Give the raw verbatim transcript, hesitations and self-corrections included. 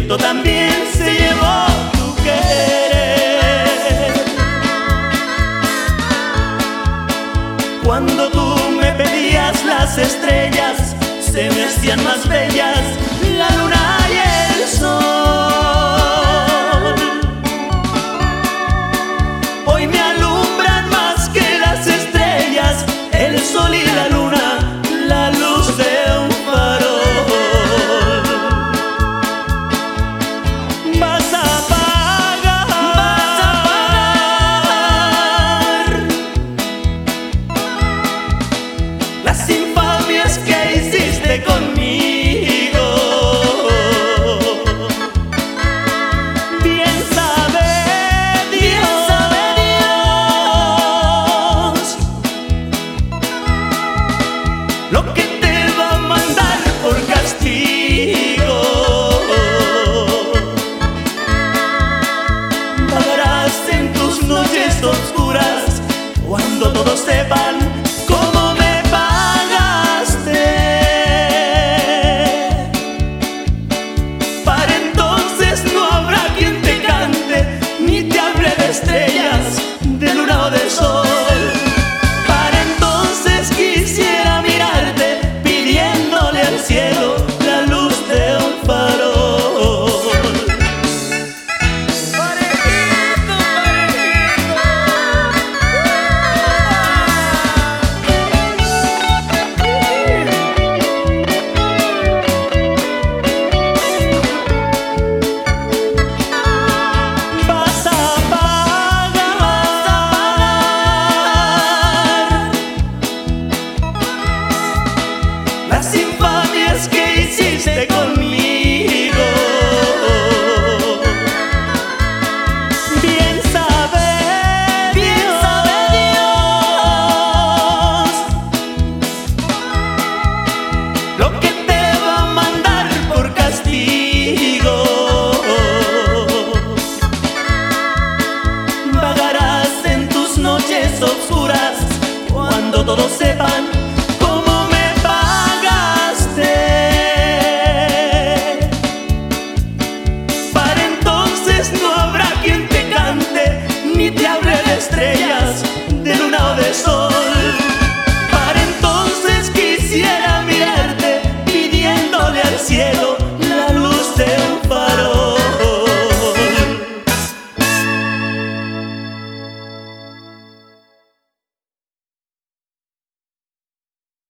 viento también se llevó tu querer. Cuando tú me pedías, las estrellas se me hacían más bellas, la luna y el sol. Hoy me alumbran más que las estrellas, el sol y la luna, la luz de un farol. Vas a pagar, vas a pagar las infamias que hiciste conmigo. Bien sabe Dios, bien sabe Dios lo que te va a mandar por castigo. Pagarás en tus noches oscuras cuando todos sepan cómo me pagaste. Para entonces no habrá quien te cante ni te hable de estrellas, de luna o de sol. Para entonces quisiera mirarte pidiéndole al cielo la luz de un farol. Parejito, vas a pagar, vas a pagar las infamias que hiciste conmigo. Bien sabe, bien sabe Dios lo que te va a mandar por castigo. Vagarás en tus noches oscuras cuando todos sepan